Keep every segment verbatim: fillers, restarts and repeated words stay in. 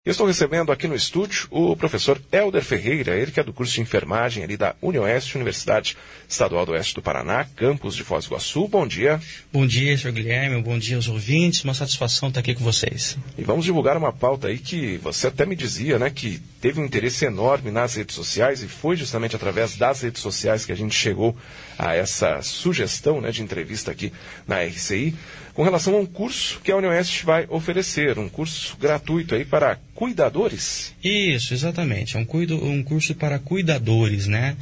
Eu estou recebendo aqui no estúdio o professor Hélder Ferreira, ele que é do curso de enfermagem ali da UniOeste, Universidade Estadual do Oeste do Paraná, campus de Foz do Iguaçu. Bom dia. Bom dia, senhor Guilherme, bom dia aos ouvintes, uma satisfação estar aqui com vocês. E vamos divulgar uma pauta aí que você até me dizia, né, que teve um interesse enorme nas redes sociais e foi justamente através das redes sociais que a gente chegou a essa sugestão, né, de entrevista aqui na R C I, com relação a um curso que a UniOeste vai oferecer, um curso gratuito aí para cuidadores. Isso, exatamente, é um, cuido, um curso para cuidadores, né?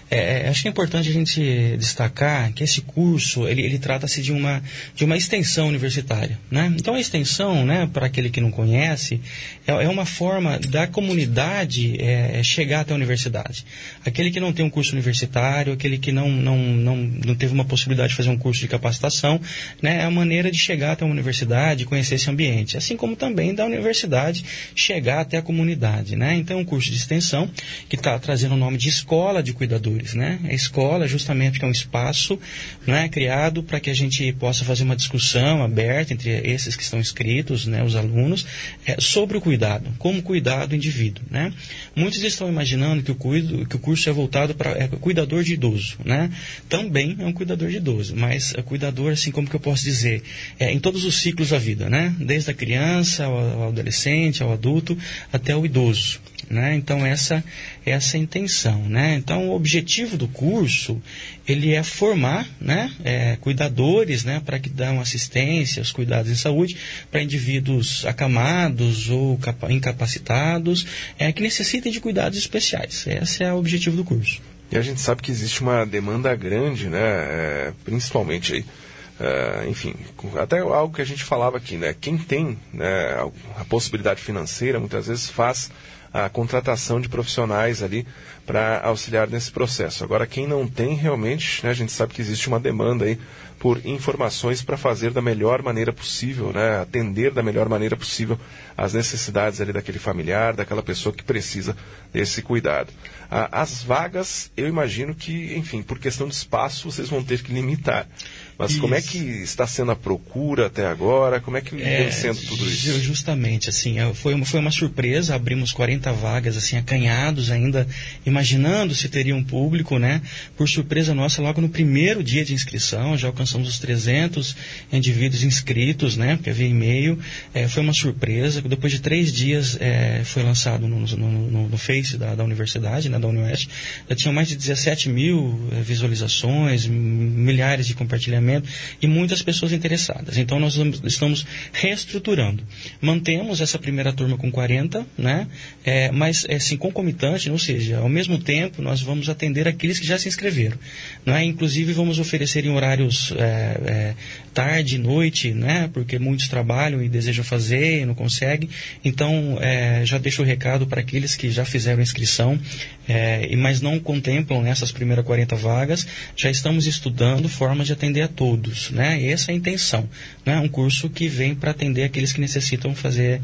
É, acho que é importante a gente destacar que esse curso, ele, ele trata-se de uma, de uma extensão universitária, né? Então a extensão, né, para aquele que não conhece, é, é uma forma da comunidade é, chegar até a universidade. Aquele que não tem um curso universitário, aquele que não, não, não, não teve uma possibilidade de fazer um curso de capacitação, né, é a maneira de chegar até a universidade e conhecer esse ambiente, assim como também da universidade chegar até a comunidade, né? Então é um curso de extensão que está trazendo o nome de Escola de Cuidadores. Né? A escola, justamente, que é um espaço, né, criado para que a gente possa fazer uma discussão aberta entre esses que estão inscritos, né, os alunos, é, sobre o cuidado, como cuidar do indivíduo. Né? Muitos estão imaginando que o, cuido, que o curso é voltado para é, cuidador de idoso. Né? Também é um cuidador de idoso, mas é cuidador, assim como que eu posso dizer, é, em todos os ciclos da vida, né? Desde a criança, ao, ao adolescente, ao adulto, até o idoso. Né? Então essa, essa é a intenção, né? Então o objetivo do curso, ele é formar, né, é, cuidadores, né, para que dão assistência aos cuidados em saúde para indivíduos acamados ou incapacitados, é, que necessitem de cuidados especiais. Esse é o objetivo do curso. E a gente sabe que existe uma demanda grande, né, é, principalmente aí, Uh, enfim, até algo que a gente falava aqui, né? Quem tem, né, a possibilidade financeira, muitas vezes faz a contratação de profissionais ali para auxiliar nesse processo. Agora, quem não tem, realmente, né, a gente sabe que existe uma demanda aí por informações para fazer da melhor maneira possível, né, atender da melhor maneira possível as necessidades ali daquele familiar, daquela pessoa que precisa desse cuidado. Ah, as vagas, eu imagino que, enfim, por questão de espaço, vocês vão ter que limitar. Mas isso. Como é que está sendo a procura até agora? Como é que é, vem sendo tudo isso? Justamente, assim, foi uma, foi uma surpresa, abrimos quarenta vagas, assim, acanhados ainda, imaginando se teria um público, né? Por surpresa nossa, logo no primeiro dia de inscrição, já alcançamos os trezentos indivíduos inscritos, né? Porque havia e-mail, é, foi uma surpresa. Depois de três dias, é, foi lançado no, no, no, no Face da, da universidade, né, da UniOeste, já tinham mais de dezessete mil visualizações, milhares de compartilhamentos, e muitas pessoas interessadas. Então nós estamos reestruturando. Mantemos essa primeira turma com quarenta, né? É, mas é, assim, concomitante, ou seja, ao mesmo tempo nós vamos atender aqueles que já se inscreveram. Não é? Inclusive vamos oferecer em horários é, é, tarde, noite, né? Porque muitos trabalham e desejam fazer e não conseguem. Então é, já deixo o recado para aqueles que já fizeram inscrição, é, mas não contemplam essas primeiras quarenta vagas. Já estamos estudando formas de atender a todos, né? Essa é a intenção, né? Um curso que vem para atender aqueles que necessitam fazer,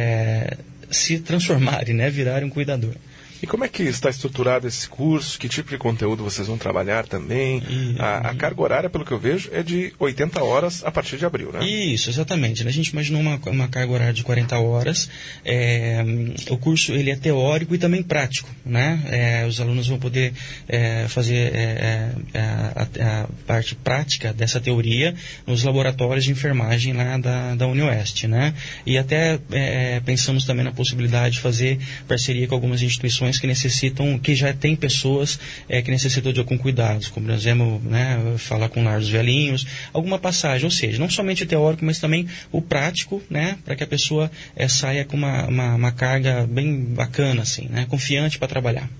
é, se transformarem, né? Virarem um cuidador. E como é que está estruturado esse curso? Que tipo de conteúdo vocês vão trabalhar também? E, a, a carga horária, pelo que eu vejo, é de oitenta horas a partir de abril, né? Isso, exatamente. A gente imaginou uma, uma carga horária de quarenta horas. É, o curso, ele é teórico e também prático, né? É, os alunos vão poder é, fazer é, a, a, a parte prática dessa teoria nos laboratórios de enfermagem lá da, da UniOeste, né? E até é, pensamos também na possibilidade de fazer parceria com algumas instituições que necessitam, que já tem pessoas é, que necessitam de algum cuidado, como por exemplo, né, falar com lar dos velhinhos, alguma passagem, ou seja, não somente o teórico, mas também o prático, né, para que a pessoa é, saia com uma, uma, uma carga bem bacana, assim, né, confiante para trabalhar.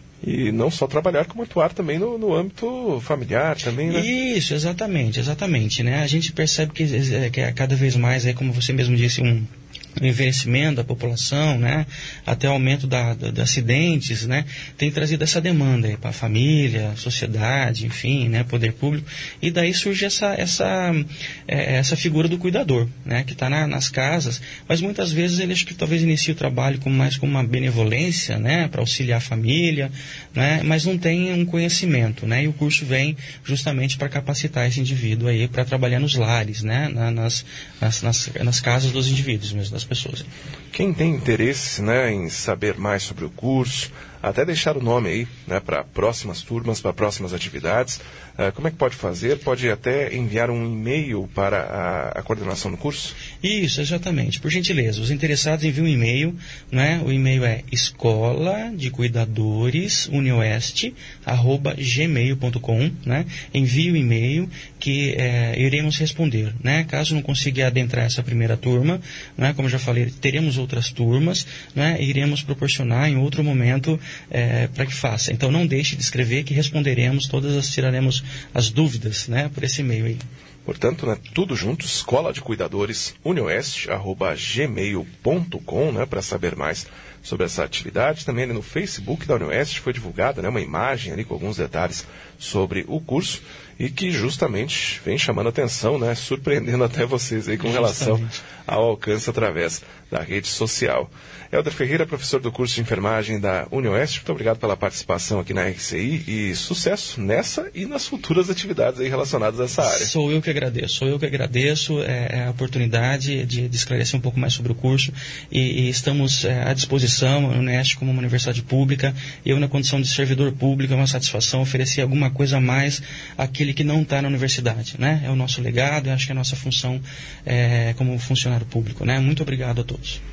E não só trabalhar, como atuar também no, no âmbito familiar também, né? Isso, exatamente, exatamente, né, a gente percebe que, que é cada vez mais, é, como você mesmo disse, um o envelhecimento da população, né, até o aumento da, da, de acidentes, né, tem trazido essa demanda para a família, sociedade, enfim, né, poder público, e daí surge essa, essa, é, essa figura do cuidador, né, que está na, nas casas, mas muitas vezes ele acho que talvez inicie o trabalho com mais com uma benevolência, né, para auxiliar a família, né, mas não tem um conhecimento, né, e o curso vem justamente para capacitar esse indivíduo aí para trabalhar nos lares, né, na, nas, nas, nas, nas casas dos indivíduos mesmo, das essas pessoas. Quem tem interesse, né, em saber mais sobre o curso, até deixar o nome aí, né, para próximas turmas, para próximas atividades, uh, como é que pode fazer? Pode até enviar um e-mail para a, a coordenação do curso? Isso, exatamente. Por gentileza, os interessados enviam um e-mail, né? O e-mail é escola de cuidadores unioeste arroba gmail ponto com, né? Envie o e-mail que é, iremos responder, né? Caso não consiga adentrar essa primeira turma, né? Como eu já falei, teremos outras turmas, né? E iremos proporcionar em outro momento é, para que faça. Então não deixe de escrever que responderemos todas as, tiraremos as dúvidas, né? Por esse e-mail aí. Portanto, né, tudo junto, escola de cuidadores unioeste arroba gmail ponto com, né, para saber mais sobre essa atividade. Também no Facebook da Unioeste foi divulgada, né, uma imagem ali com alguns detalhes sobre o curso e que justamente vem chamando a atenção, né, surpreendendo até vocês aí com relação justamente ao alcance através da rede social. Helder Ferreira, professor do curso de enfermagem da Unioeste, muito obrigado pela participação aqui na R C I e sucesso nessa e nas futuras atividades aí relacionadas a essa área. Sou eu que agradeço, sou eu que agradeço é, a oportunidade de, de esclarecer um pouco mais sobre o curso e, e estamos é, à disposição, a Unioeste como uma universidade pública, eu na condição de servidor público, é uma satisfação oferecer alguma coisa a mais àquele que não está na universidade, né? É o nosso legado, eu acho que é a nossa função é, como funcionário público, né? Muito obrigado a todos.